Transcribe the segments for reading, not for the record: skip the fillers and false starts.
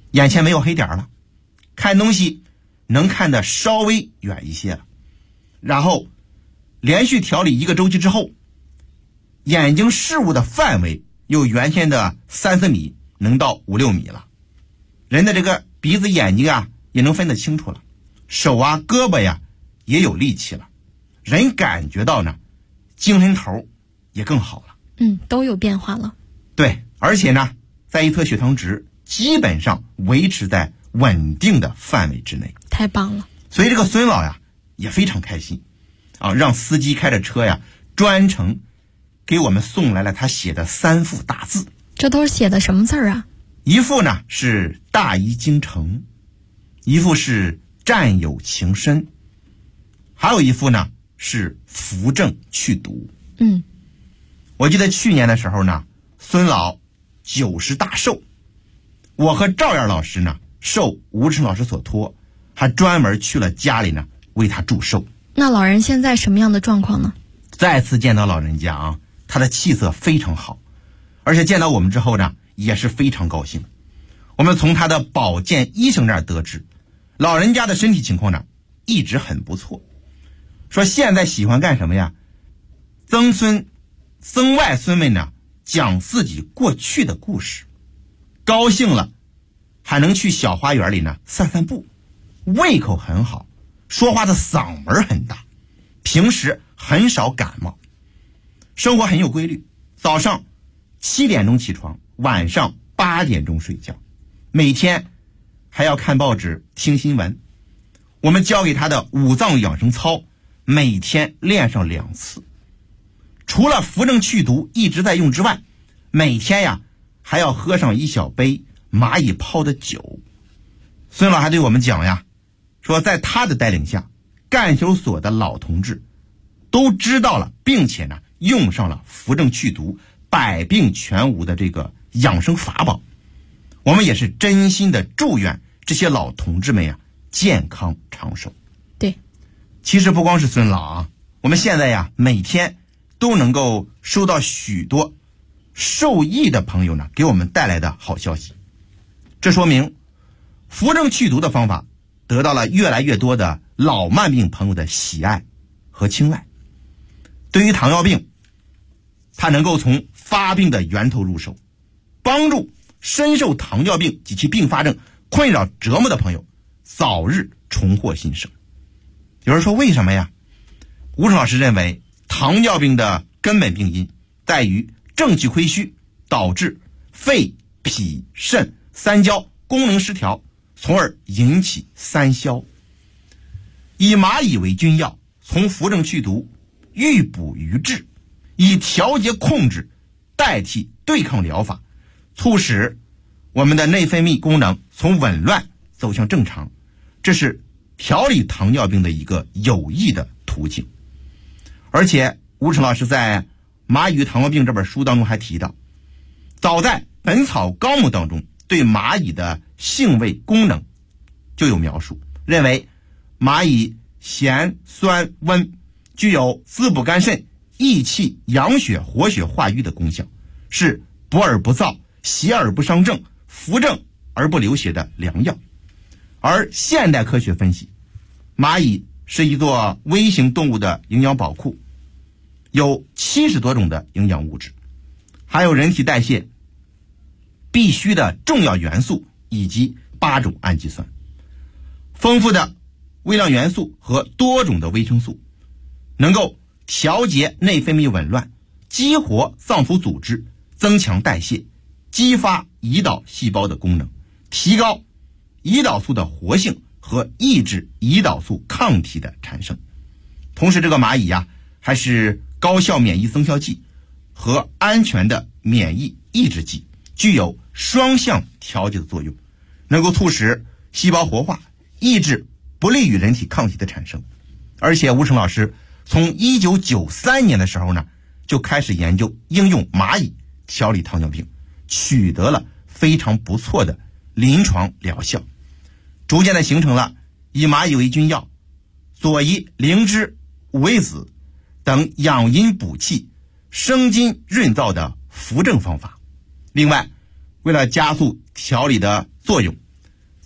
眼前没有黑点了，看东西能看得稍微远一些了。然后连续调理1个周期之后，眼睛视物的范围由原先的3-4米能到5-6米了。人的这个鼻子眼睛啊也能分得清楚了，手啊胳膊呀也有力气了，人感觉到呢精神头也更好了。 都有变化了。 对，而且呢在一测血糖值基本上维持在稳定的范围之内。 太棒了。 所以这个孙老呀也非常开心啊，让司机开着车呀专程给我们送来了他写的3幅大字。 这都是写的什么字儿啊？ 一幅呢是大医精诚，一幅是战友情深，还有一幅呢是扶正去毒。我记得去年的时候呢，孙老90大寿，我和赵燕老师呢受吴成老师所托，还专门去了家里呢为他祝寿。 那老人现在什么样的状况呢？ 再次见到老人家啊，他的气色非常好，而且见到我们之后呢也是非常高兴。我们从他的保健医生那儿得知，老人家的身体情况呢一直很不错，说现在喜欢干什么呀？曾孙曾外孙们呢讲自己过去的故事，高兴了还能去小花园里呢散散步，胃口很好，说话的嗓门很大，平时很少感冒，生活很有规律，早上7点钟起床，晚上8点钟睡觉，每天还要看报纸听新闻。我们教给他的5脏养生操每天练上2次，除了扶正去毒一直在用之外，每天呀还要喝上1小杯蚂蚁泡的酒。孙老还对我们讲呀，说在他的带领下，干休所的老同志都知道了，并且呢用上了扶正去毒百病全无的这个养生法宝。我们也是真心的祝愿这些老同志们呀健康长寿。 对， 其实不光是孙老啊，我们现在呀每天都能够收到许多受益的朋友呢给我们带来的好消息。这说明扶正去毒的方法得到了越来越多的老慢病朋友的喜爱和青睐。对于糖尿病，它能够从发病的源头入手，帮助深受糖尿病及其并发症困扰折磨的朋友早日重获新生。有人说为什么呀？吴成老师认为，糖尿病的根本病因在于正气亏虚，导致肺、脾、肾三焦功能失调，从而引起三消。以蚂蚁为君药，从扶正去毒，预补于治，以调节控制代替对抗疗法，促使我们的内分泌功能从紊乱走向正常，这是调理糖尿病的一个有益的途径。而且吴成老师在《蚂蚁与糖尿病》这本书当中还提到，早在《本草纲目》当中对蚂蚁的性味功能就有描述，认为蚂蚁咸酸温，具有滋补肝肾、益气养血活血化瘀的功效，是补而不燥、邪而不伤正、扶正而不流血的良药。而现代科学分析，蚂蚁是一座微型动物的营养宝库，有70多种的营养物质，还有人体代谢必需的重要元素以及8种氨基酸，丰富的微量元素和多种的维生素，能够调节内分泌紊乱，激活脏腑组织，增强代谢，激发胰岛细胞的功能，提高胰岛素的活性和抑制胰岛素抗体的产生。同时这个蚂蚁呀还是高效免疫增效剂和安全的免疫抑制剂，具有双向调节的作用，能够促使细胞活化，抑制不利于人体抗体的产生。而且吴成老师从1993年的时候呢就开始研究应用蚂蚁调理糖尿病，取得了非常不错的临床疗效，逐渐的形成了以蚂蚁为君药、左夷、灵芝、五味子等养阴补气、生津润燥的扶正方法。另外，为了加速调理的作用，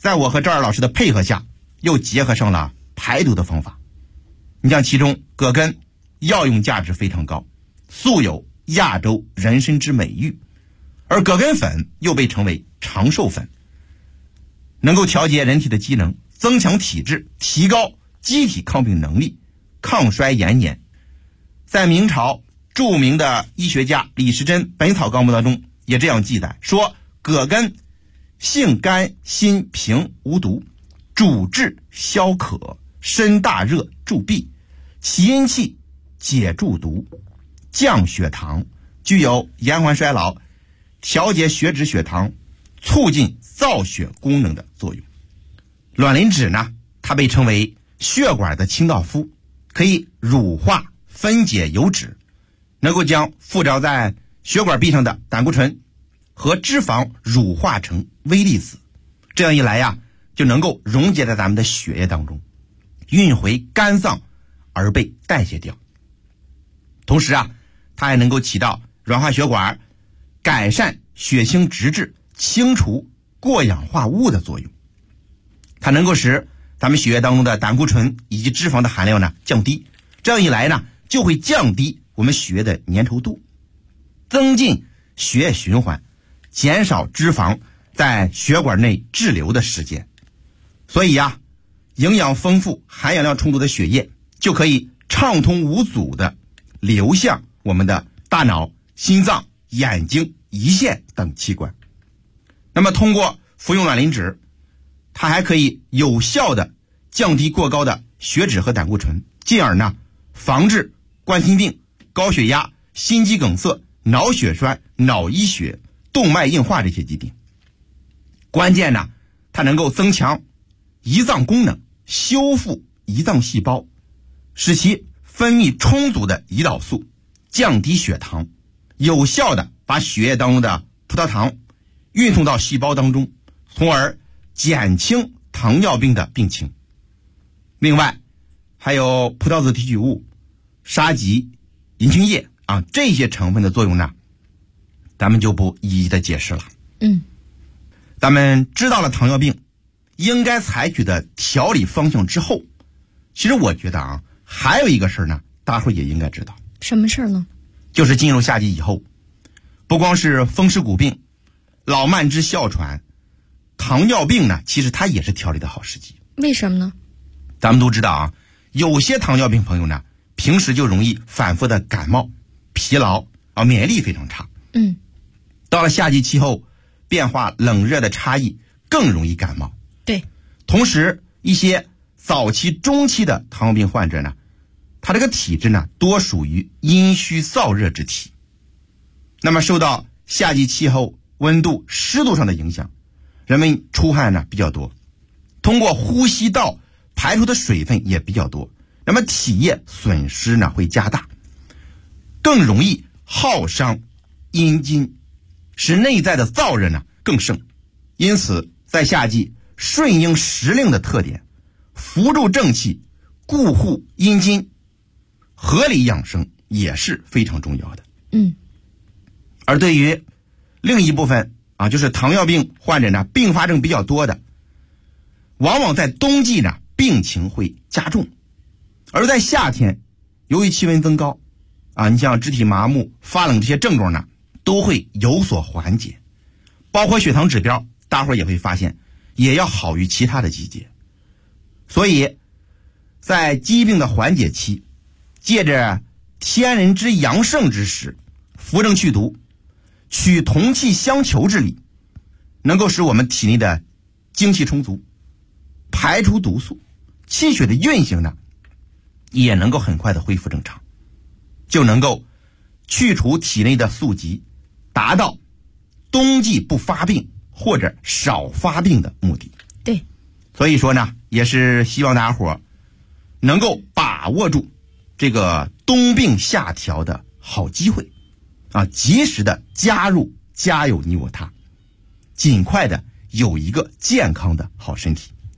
在我和赵二老师的配合下，又结合上了排毒的方法。你像其中葛根药用价值非常高，素有亚洲人参之美誉，而葛根粉又被称为长寿粉，能够调节人体的机能，增强体质，提高机体抗病能力，抗衰延年。在明朝著名的医学家李时珍《本草纲目》当中也这样记载说，葛根性甘辛平无毒，主治消渴，身大热助痹，起阴气，解注毒，降血糖，具有延缓衰老、调节血脂血糖、促进造血功能的作用。卵磷脂呢，它被称为血管的清道夫，可以乳化分解油脂，能够将附着在血管壁上的胆固醇和脂肪乳化成微粒子，这样一来呀，就能够溶解在咱们的血液当中，运回肝脏而被代谢掉。同时啊，它还能够起到软化血管、改善血清脂质、清除过氧化物的作用。它能够使咱们血液当中的胆固醇以及脂肪的含量呢降低，这样一来呢，就会降低我们血液的粘稠度，增进血液循环，减少脂肪在血管内滞留的时间。所以呀，营养丰富、含氧量充足的血液就可以畅通无阻的流向我们的大脑、心脏、眼睛、胰腺等器官。那么通过服用卵磷脂，它还可以有效的降低过高的血脂和胆固醇，进而呢防治冠心病、高血压、心肌梗塞、脑血栓、脑溢血、动脉硬化这些疾病。关键呢，它能够增强胰脏功能，修复胰脏细胞，使其分泌充足的胰岛素，降低血糖，有效的把血液当中的葡萄糖运送到细胞当中，从而减轻糖尿病的病情。另外还有葡萄籽提取物、沙棘、银杏叶这些成分的作用呢，咱们就不一一的解释了。咱们知道了糖尿病应该采取的调理方向之后，其实我觉得还有一个事呢，大伙也应该知道。 什么事呢？ 就是进入夏季以后，不光是风湿骨病、老慢支、哮喘，糖尿病呢，其实它也是调理的好时机。 为什么呢？ 咱们都知道有些糖尿病朋友呢，平时就容易反复的感冒、疲劳免疫力非常差。到了夏季气候变化冷热的差异，更容易感冒。 对， 同时一些早期中期的糖尿病患者呢，他这个体质呢多属于阴虚燥热之体，那么受到夏季气候温度湿度上的影响，人们出汗呢比较多，通过呼吸道排出的水分也比较多，那么体液损失呢会加大，更容易耗伤阴经，使内在的燥热呢更盛。因此在夏季顺应时令的特点，扶助正气，固护阴经，合理养生也是非常重要的。而对于另一部分就是糖尿病患者呢，并发症比较多的，往往在冬季呢病情会加重，而在夏天由于气温增高你像肢体麻木、发冷这些症状呢都会有所缓解，包括血糖指标，大伙也会发现也要好于其他的季节。所以在疾病的缓解期，借着天人之阳盛之时，扶正祛毒，取同气相求之理，能够使我们体内的精气充足，排出毒素，气血的运行呢也能够很快的恢复正常，就能够去除体内的宿疾，达到冬季不发病或者少发病的目的。 对， 所以说呢，也是希望大家伙能够把握住这个冬病夏调的好机会及时的加入家有你我他，尽快的有一个健康的好身体。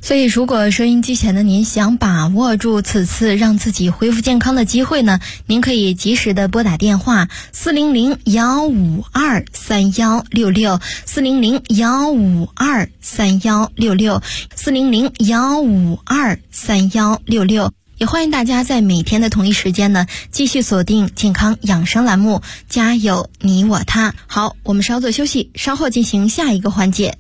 所以如果收音机前的您想把握住此次让自己恢复健康的机会呢，您可以及时的拨打电话400-152-3166，400-152-3166，400-152-3166。也欢迎大家在每天的同一时间呢，继续锁定健康养生栏目，家有你我他。好，我们稍作休息，稍后进行下一个环节。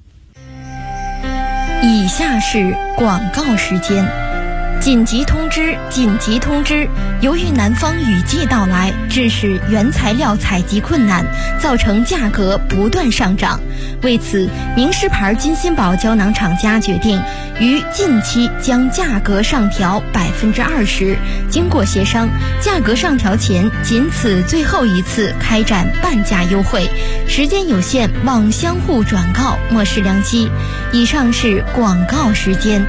以下是广告时间。紧急通知！紧急通知！由于南方雨季到来，致使原材料采集困难，造成价格不断上涨。为此，名仕牌金鑫宝胶囊厂家决定于近期将价格上调20%。经过协商，价格上调前仅此最后一次开展半价优惠，时间有限，望相互转告，莫视良机。以上是广告时间。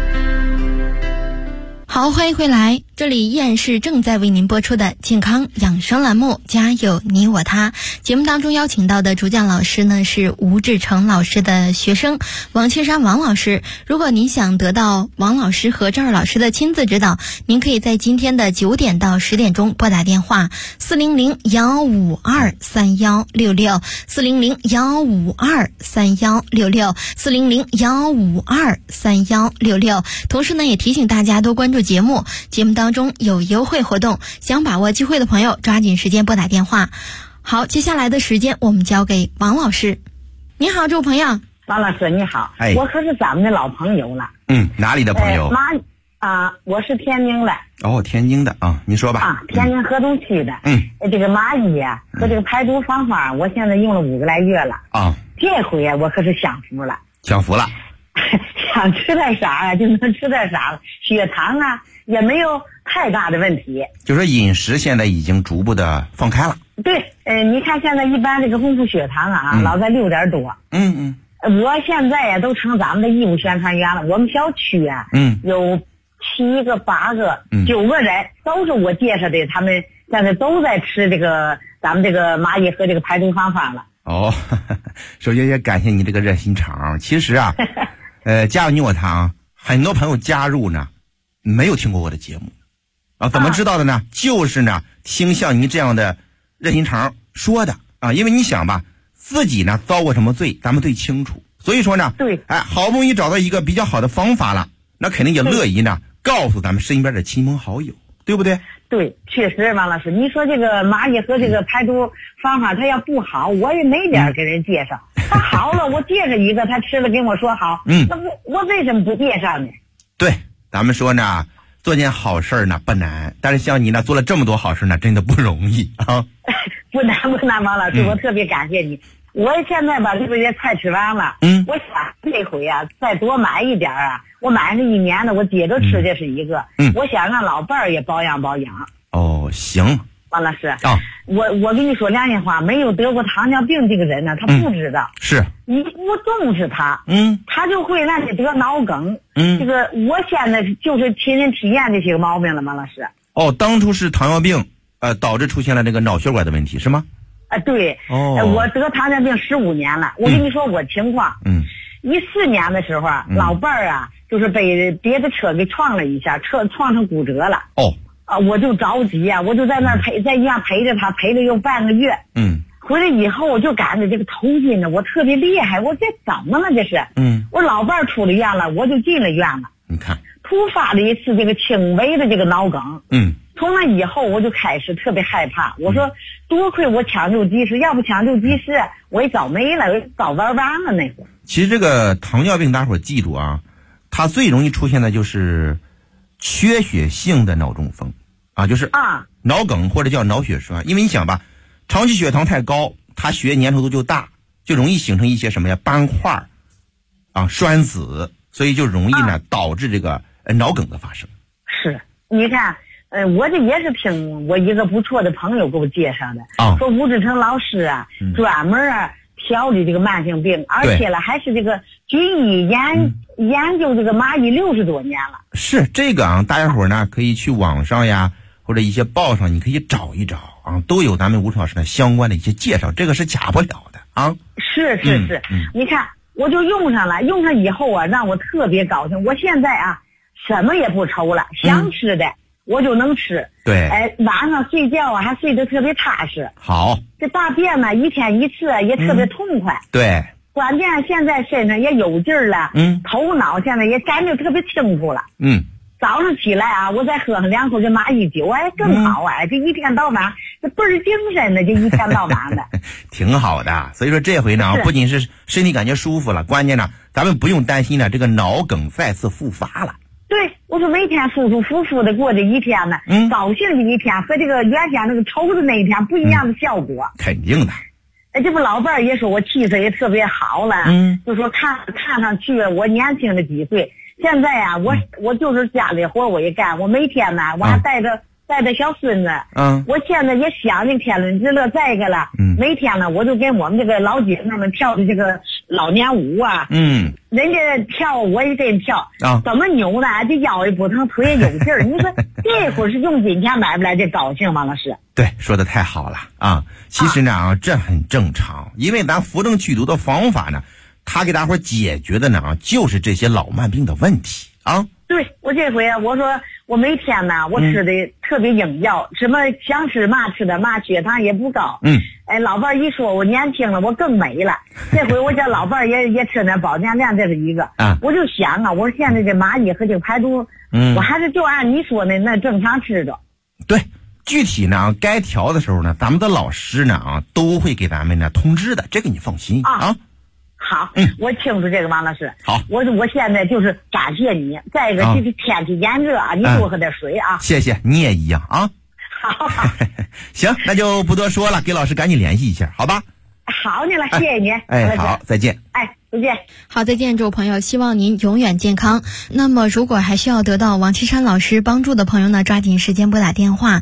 好，欢迎回来，这里依然是正在为您播出的健康养生栏目，家有你我他。节目当中邀请到的主讲老师呢是吴志成老师的学生王青山王老师。如果您想得到王老师和赵老师的亲自指导，您可以在今天的9点到10点钟拨打电话400-152-3166，400-152-3166，400-152-3166。同时呢，也提醒大家多关注节目当中有优惠活动，想把握机会的朋友抓紧时间拨打电话。好，接下来的时间我们交给王老师。你好，这位朋友。 王老师你好，我可是咱们的老朋友了。 哪里的朋友？ 我是天津的。 哦，天津的啊，你说吧。 天津河东区的。这个蚂蚁啊和这个排毒方法，我现在用了5个来月了。这回我可是享福了。 享福了。 想吃点啥就能吃点啥了，血糖也没有太大的问题。 就说饮食现在已经逐步的放开了。 对，你看现在一般这个空腹血糖老在6点多。我现在呀都成咱们的义务宣传员了。我们小区有7个、8个、9个人，都是我介绍的，他们现在都在吃这个咱们这个蚂蚁和这个排毒方法了。 首先也感谢你这个热心肠。其实加入你我他很多朋友加入呢没有听过我的节目怎么知道的呢？就是呢听像您这样的热心肠说的因为你想吧，自己呢遭过什么罪咱们最清楚，所以说呢对， 好不容易找到一个比较好的方法了，那肯定也乐意呢告诉咱们身边的亲朋好友，对不对？ 对，确实王老师，你说这个蚂蚁和这个排毒方法它要不好，我也没脸给人介绍。他好了，我介绍一个，他吃了跟我说好，那我为什么不介绍呢？ 对，咱们说呢做件好事呢不难，但是像你呢做了这么多好事呢真的不容易不难，王老师，我特别感谢你。我现在把这个月菜吃完了，我想这回再多买一点我买了1年的，我接着吃，这是一个。我想让老伴儿也保养保养。 行， 王老师我跟你说良心话，没有得过糖尿病这个人呢，他不知道。 是你不重视他，他就会让你得脑梗。这个我现在就是亲身体验这些个毛病了，王老师。 当初是糖尿病导致出现了这个脑血管的问题是吗？ 对。我得糖尿病15年了。我跟你说我情况，14年的时候老伴儿就是被别的车给撞了一下，车撞成骨折了。我就着急我就在那儿在医院陪着他，陪了有半个月。回来以后我就感觉这个头晕呢，我特别厉害，我这怎么了这是？我老伴儿出了院了，我就进了院了。 你看， 突发了一次这个轻微的这个脑梗。从那以后我就开始特别害怕，我说多亏我抢救及时，要不抢救及时我也早没了，我也早玩完了那会儿。 其实这个糖尿病大伙儿记住它最容易出现的就是缺血性的脑中风就是脑梗或者叫脑血栓。因为你想吧，长期血糖太高，它血液粘稠度就大，就容易形成一些什么呀斑块栓死，所以就容易呢导致这个脑梗的发生。 是，你看我这也是听我一个不错的朋友给我介绍的说吴志成老师专门调理这个慢性病，而且还是这个军医研究这个蚂蚁60多年了。 是这个大家伙呢可以去网上呀或者一些报上，你可以找一找都有咱们吴老师的相关的一些介绍，这个是假不了的是。你看我就用上了，用上以后啊，让我特别高兴。我现在啊，什么也不愁了，想吃的我就能吃。 对， 晚上睡觉啊，还睡得特别踏实。 好， 这大便呢，一天一次也特别痛快。 对， 关键现在身上也有劲儿了，头脑现在也感觉特别清楚了。早上起来啊，我再喝上2口这蚂蚁酒，更好这一天到晚这倍儿精神的，这一天到晚的。 挺好的。所以说这回呢，不仅是身体感觉舒服了，关键呢，咱们不用担心呢这个脑梗再次复发了。 对，我说每天舒舒服服的过这一天呢，高兴的一天和这个原先那个愁的那一天不一样的效果。 肯定的。 这不老伴儿也说我气色也特别好了，就说看上去我年轻了几岁。现在啊，我就是家里活我也干，我每天呢我还带着小孙子，我现在也想这天伦之乐。再一个了，每天呢我就跟我们这个老姐妹们跳的这个老年舞啊，人家跳我也跟跳，怎么扭呢？这腰也不疼，腿也有劲儿。你说这会儿是用金钱买不来这高兴吗？老师， 对，说的太好了啊！其实呢这很正常，因为咱扶正祛毒的方法呢，他给大伙解决的呢就是这些老慢病的问题啊。 对，我这回我说我每天呢我吃的特别营养，什么想吃嘛吃的嘛，血糖也不高。老伴儿一说我年轻了，我更美了。这回我叫老伴儿也吃点保健量，这是一个。我就想啊，我说现在这蚂蚁和这个排毒，我还是就按你说的那正常吃着。 对，具体呢该调的时候呢，咱们的老师呢都会给咱们呢通知的，这个你放心啊。 好，我清楚这个王老师。 好， 我现在就是感谢你。再一个，这天气炎热啊，你多喝点水啊。 谢谢，你也一样啊。 好， 行，那就不多说了，给老师赶紧联系一下，好吧？ 好你了，谢谢你。 好，再见。 再见。 好，再见，诸位朋友，希望您永远健康。那么如果还需要得到王岐山老师帮助的朋友呢，抓紧时间拨打电话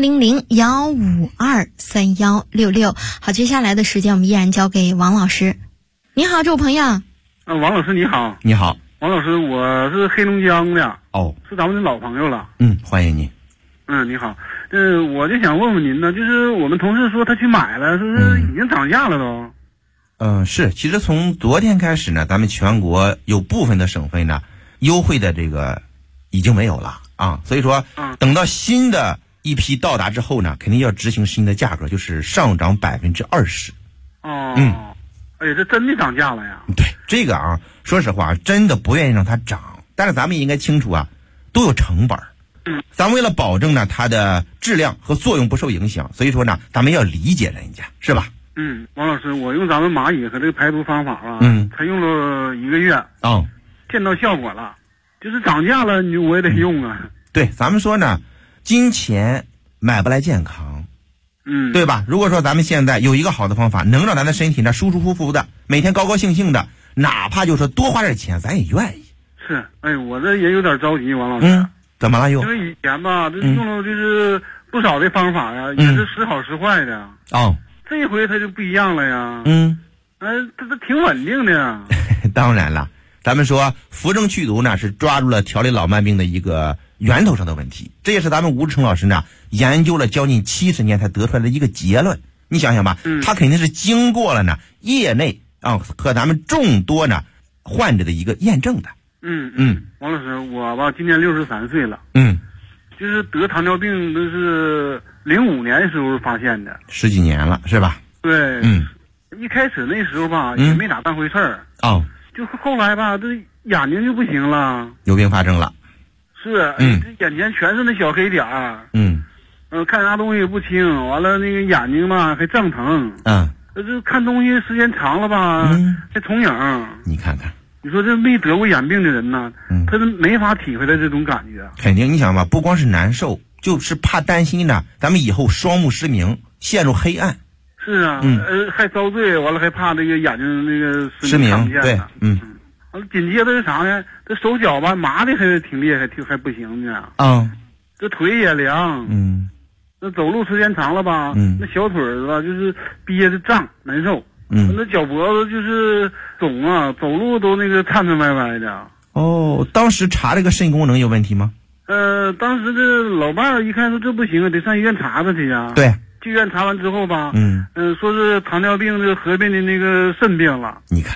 400-152-3166。好，接下来的时间我们依然交给王老师。你好，这位朋友。 王老师你好。 你好， 王老师，我是黑龙江的。是咱们的老朋友了。 欢迎您。 你好。我就想问问您呢，就是我们同事说他去买了，是不是已经涨价了都？ 是，其实从昨天开始呢，咱们全国有部分的省份呢，优惠的这个已经没有了啊，所以说，等到新的一批到达之后呢，肯定要执行新的价格，就是上涨20%。 哎呀，这真的涨价了呀！ 对，这个啊，说实话，真的不愿意让它涨，但是咱们也应该清楚啊，都有成本。咱为了保证呢它的质量和作用不受影响，所以说呢，咱们要理解人家，是吧？ 王老师，我用咱们蚂蚁和这个排毒方法啊，才用了1个月，见到效果了，就是涨价了，我也得用啊。 对，咱们说呢，金钱买不来健康。对吧？如果说咱们现在有一个好的方法，能让咱的身体呢舒舒服服的，每天高高兴兴的，哪怕就是说多花点钱，咱也愿意。 是，我这也有点着急，王老师。 怎么了又？ 因为以前吧，这用了就是不少的方法呀，也是时好时坏的。这一回它就不一样了呀。它挺稳定的。 当然了，咱们说扶正祛毒呢，是抓住了调理老慢病的一个源头上的问题，这也是咱们吴志成老师呢研究了将近70年才得出来的一个结论。你想想吧，他肯定是经过了呢业内和咱们众多呢患者的一个验证的。 王老师，我吧今年63岁了。就是得糖尿病都是05年的时候发现的 ，10几年了是吧？ 对。一开始那时候吧也没咋当回事儿。就后来吧这眼睛就不行了， 有并发症了。 是，这眼前全是那小黑点儿。看啥东西也不清，完了那个眼睛吧还胀疼。这看东西时间长了吧，还重影。 你看看， 你说这没得过眼病的人呢，他是没法体会到这种感觉。 肯定，你想吧，不光是难受，就是怕担心呢，咱们以后双目失明，陷入黑暗。 是啊，还遭罪，完了还怕这个眼睛那个失明。对， 完了紧接着是啥呢？这手脚吧麻的还挺厉害，还不行呢。这腿也凉。那走路时间长了吧，那小腿儿吧就是憋着胀难受。那脚脖子就是肿啊，走路都那个颤颤歪歪的。 当时查这个肾功能有问题吗？ 当时这老伴儿一看说这不行啊，得上医院查查去呀。 对， 去医院查完之后吧，说是糖尿病这合并的那个肾病了。 你看，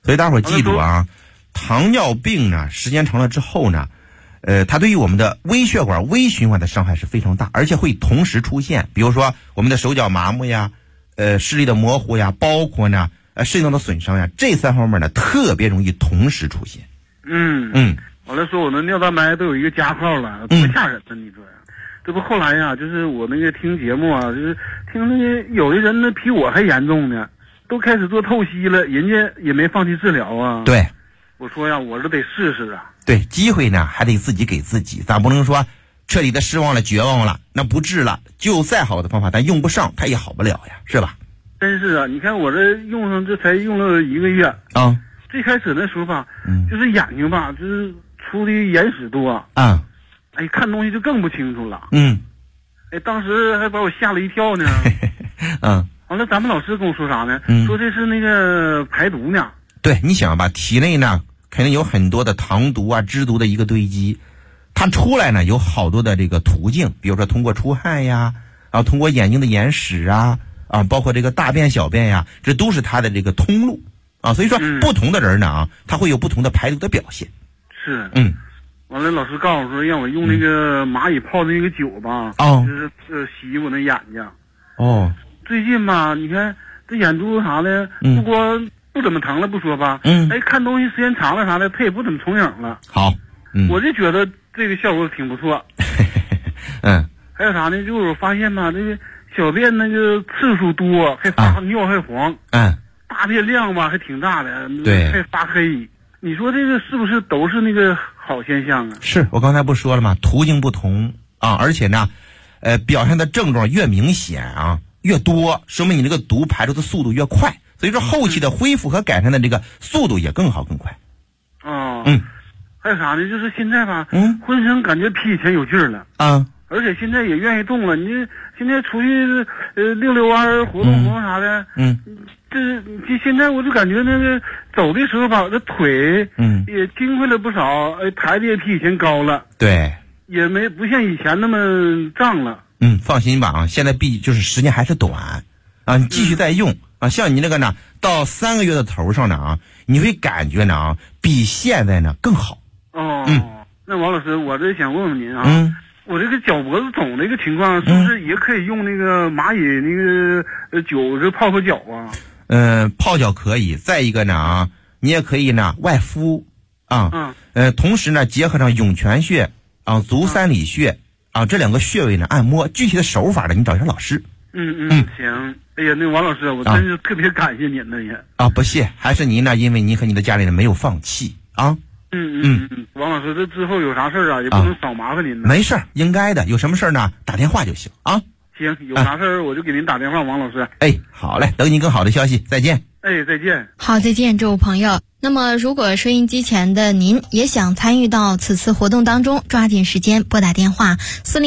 所以大伙儿记住啊，糖尿病呢，时间长了之后呢，它对于我们的微血管微循环的伤害是非常大，而且会同时出现，比如说我们的手脚麻木呀，视力的模糊呀，包括呢肾脏的损伤呀，这3方面呢特别容易同时出现。 完了说我的尿蛋白都有一个加号了，多吓人呢！你说呀，这不后来呀，就是我那个听节目啊，就是听那个有的人呢比我还严重呢，都开始做透析了，人家也没放弃治疗啊。 对， 我说呀，我这得试试啊。 对，机会呢还得自己给自己，咱不能说彻底的失望了、绝望了，那不治了，就再好的方法咱用不上，它也好不了呀，是吧？ 真是啊，你看我这用上这才用了1个月啊。 最开始的时候吧，就是眼睛吧，就是出的眼屎多啊， 哎，看东西就更不清楚了。哎，当时还把我吓了一跳呢。完了，咱们老师跟我说啥呢？说这是那个排毒呢。 对，你想吧，体内呢肯定有很多的糖毒啊、脂毒的一个堆积，它出来呢有好多的这个途径，比如说通过出汗呀，然后通过眼睛的眼屎啊，包括这个大便、小便呀，这都是它的这个通路啊。所以说，不同的人呢他会有不同的排毒的表现。 是。完了，老师告诉我说让我用那个蚂蚁泡的那个酒吧，就是洗我那眼睛。最近吧，你看这眼珠啥的，不光不怎么疼了不说吧，哎，看东西时间长了啥的，它也不怎么重影了。 好， 我就觉得这个效果挺不错。还有啥呢？就是我发现吧，这个小便那个次数多，还发尿还黄。大便量吧还挺大的， 对， 还发黑。你说这个是不是都是那个好现象啊？ 是我刚才不说了吗？途径不同啊，而且呢，表现的症状越明显啊，越多，说明你这个毒排出的速度越快，所以说后期的恢复和改善的这个速度也更好更快。 还有啥呢？就是现在吧，浑身感觉比以前有劲儿了而且现在也愿意动了。你现在出去溜溜弯、活动活动啥的，这现在我就感觉那个走的时候吧，这腿也轻快了不少，抬的也比以前高了。 对， 也不像以前那么胀了。 放心吧啊，现在就是时间还是短啊，你继续再用啊。像你那个呢，到3个月的头上呢啊，你会感觉呢比现在呢更好。 那王老师，我这想问问您啊。我这个脚脖子肿的一个情况，是不是也可以用那个蚂蚁那个酒这泡脚啊？ 泡脚可以。再一个呢你也可以呢外敷同时呢结合上涌泉穴足三里穴这2个穴位呢按摩。具体的手法呢你找一下老师。 行。哎呀，那王老师，我真是特别感谢您了也。 不谢，还是您呢，因为您和你的家里人没有放弃啊。 王老师，这之后有啥事儿也不能少麻烦您了。 没事儿，应该的。有什么事儿呢，打电话就行啊。 行，有啥事儿我就给您打电话，王老师。 好嘞，等你更好的消息，再见。 再见。 好，再见，这位朋友。那么，如果收音机前的您也想参与到此次活动当中，抓紧时间拨打电话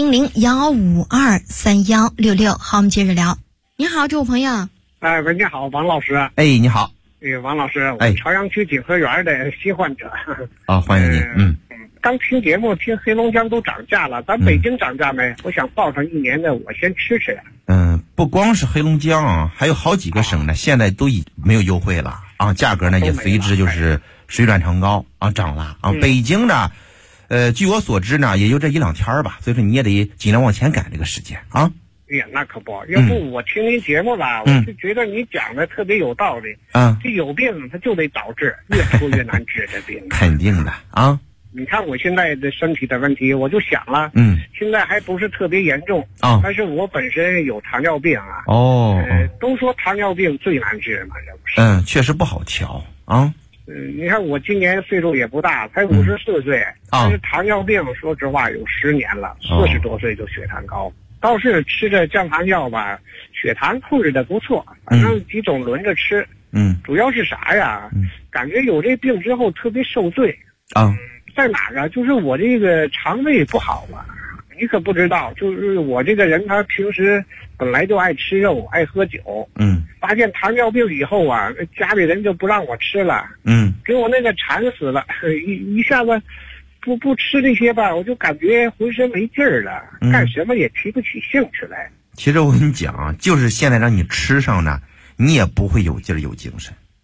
400-152-3166。好，我们接着聊。你好，这位朋友。 喂，你好，王老师。 你好。 王老师，我朝阳区景和园的新患者。 欢迎您。 刚听节目，听黑龙江都涨价了，咱北京涨价没？我想报上1年的，我先吃吃呀。 不光是黑龙江还有好几个省呢，现在都已没有优惠了价格呢也随之就是水涨船高涨了北京呢，据我所知呢，也就这1-2天吧，所以说你也得尽量往前赶这个时间啊。 哎呀，那可不，要不我听您节目吧，我就觉得你讲的特别有道理。这有病它就得早治，越拖越难治这病。 肯定的你看我现在的身体的问题，我就想了，现在还不是特别严重但是我本身有糖尿病都说糖尿病最难治嘛，这不是？ 确实不好调你看我今年岁数也不大，才54岁但是糖尿病说实话有10年了，40多岁就血糖高。倒是吃着降糖药吧，血糖控制的不错，反正几种轮着吃。主要是啥呀？感觉有这病之后特别受罪在哪个？就是我这个肠胃不好吧？你可不知道，就是我这个人他平时本来就爱吃肉，爱喝酒。发现糖尿病以后家里人就不让我吃了。给我那个馋死了，一下子。不吃这些吧，我就感觉浑身没劲儿了，干什么也提不起兴趣来。 其实我跟你讲就是现在让你吃上呢，你也不会有劲儿有精神。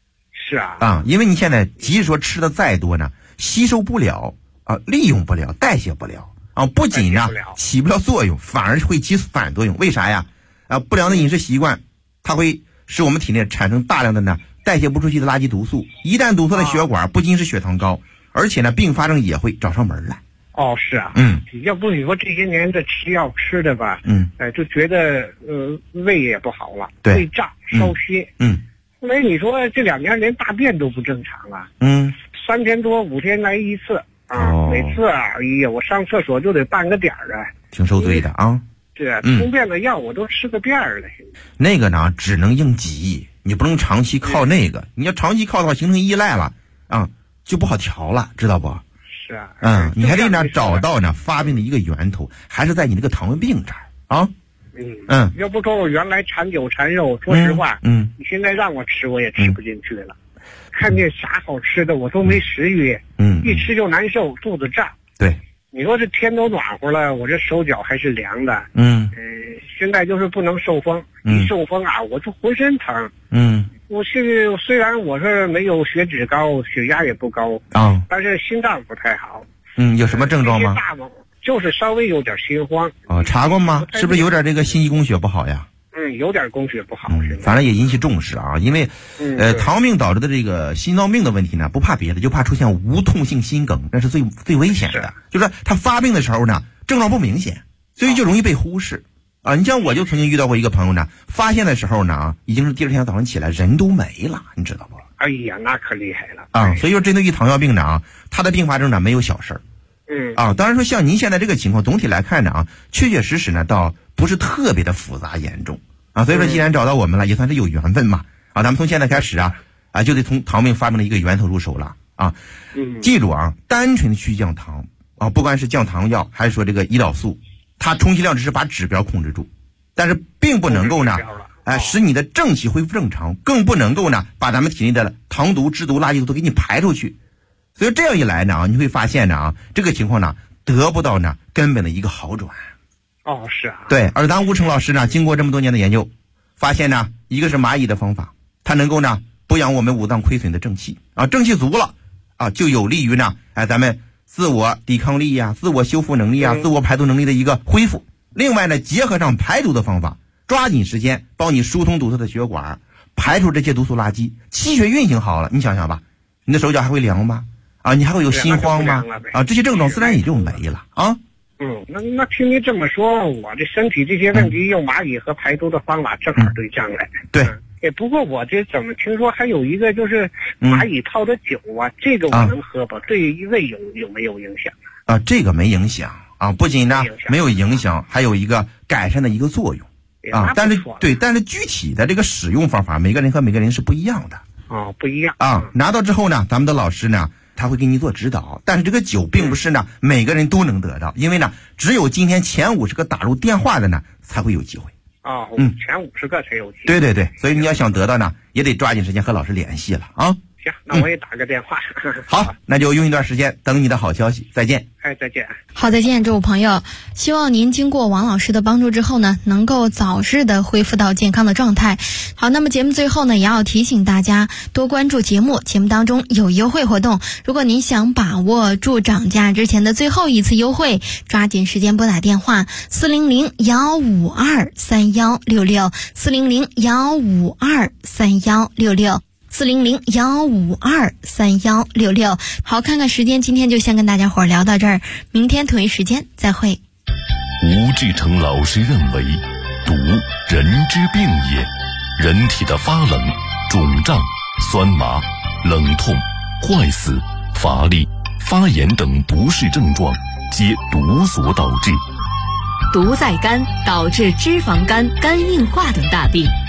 是啊。 因为你现在即使说吃的再多呢，吸收不了利用不了，代谢不了不仅呢起不了作用，反而会起反作用。为啥呀？不良的饮食习惯，它会使我们体内产生大量的呢代谢不出去的垃圾毒素，一旦堵塞了血管，不仅是血糖高，而且呢并发症也会找上门来。 是啊。要不你说这些年这吃药吃的吧，就觉得胃也不好了，胃胀烧心。后来你说这2年连大便都不正常了。3天多5天来一次每次哎呀，我上厕所就得半个点儿挺受罪的这通便的药我都吃个遍了。 那个呢只能应急，你不能长期靠那个，你要长期靠的话形成依赖了就不好调了，知道不？ 是啊。 你还得呢找到呢发病的一个源头，还是在你这个糖尿病这儿要不说我原来馋酒馋肉，说实话你现在让我吃我也吃不进去了。看见啥好吃的我都没食欲，一吃就难受，肚子胀。 对， 你说这天都暖和了，我这手脚还是凉的。现在就是不能受风，一受风我就浑身疼。我虽然我是没有血脂高，血压也不高但是心脏不太好。 有什么症状吗？ 就是稍微有点心慌。 查过吗？是不是有点这个心肌供血不好呀？ 有点供血不好。 反正也引起重视因为糖尿病导致的这个心脏病的问题呢，不怕别的，就怕出现无痛性心梗，那是最危险的。就是它发病的时候呢，症状不明显，所以就容易被忽视你像我就曾经遇到过一个朋友呢，发现的时候呢，已经是第二天早上起来人都没了，你知道不？ 哎呀，那可厉害了所以说针对于糖尿病呢它的并发症呢没有小事儿。当然说像您现在这个情况，总体来看呢确确实实呢倒不是特别的复杂严重所以说既然找到我们了，也算是有缘分嘛咱们从现在开始就得从糖尿病发病的一个源头入手了记住单纯的去降糖不管是降糖药还是说这个胰岛素，它充其量只是把指标控制住，但是并不能够呢使你的正气恢复正常，更不能够呢把咱们体内的糖毒、脂毒、垃圾毒都给你排出去。所以这样一来呢你会发现呢这个情况呢得不到呢根本的一个好转。 是啊。 对，而咱吴成老师呢经过这么多年的研究，发现呢一个是蚂蚁的方法，它能够呢补养我们五脏亏损的正气正气足了就有利于呢咱们自我抵抗力自我修复能力自我排毒能力的一个恢复。另外呢结合上排毒的方法，抓紧时间帮你疏通堵塞的血管，排除这些毒素垃圾，气血运行好了，你想想吧，你的手脚还会凉吗？你还会有心慌吗？这些症状自然也就没了那听你这么说，我这身体这些问题用蚂蚁和排毒的方法正好对症来。 对。 不过我这怎么听说还有一个就是蚂蚁泡的酒这个我能喝吧？对胃有没有影响这个没影响不仅呢没有影响，还有一个改善的一个作用但是具体的这个使用方法每个人和每个人是不一样的不一样拿到之后呢，咱们的老师呢他会给你做指导，但是这个酒并不是呢每个人都能得到，因为呢只有今天前50个打入电话的呢才会有机会前50个才有机会。 对，所以你要想得到呢也得抓紧时间和老师联系了行，那我也打个电话好，那就用一段时间等你的好消息，再见。 再见。 好，再见，这位朋友，希望您经过王老师的帮助之后呢，能够早日的恢复到健康的状态。好，那么节目最后呢，也要提醒大家多关注节目当中有优惠活动，如果您想把握住涨价之前的最后一次优惠，抓紧时间拨打电话400-152-3166 400-152-3166 400-152-3166。好，看看时间，今天就先跟大家伙聊到这儿，明天同一时间再会。 吴志成老师认为，毒人之病也，人体的发冷、肿胀、酸麻、冷痛、坏死、乏力、发炎等不适症状皆毒所导致。 毒在肝，导致脂肪肝、肝硬化等大病。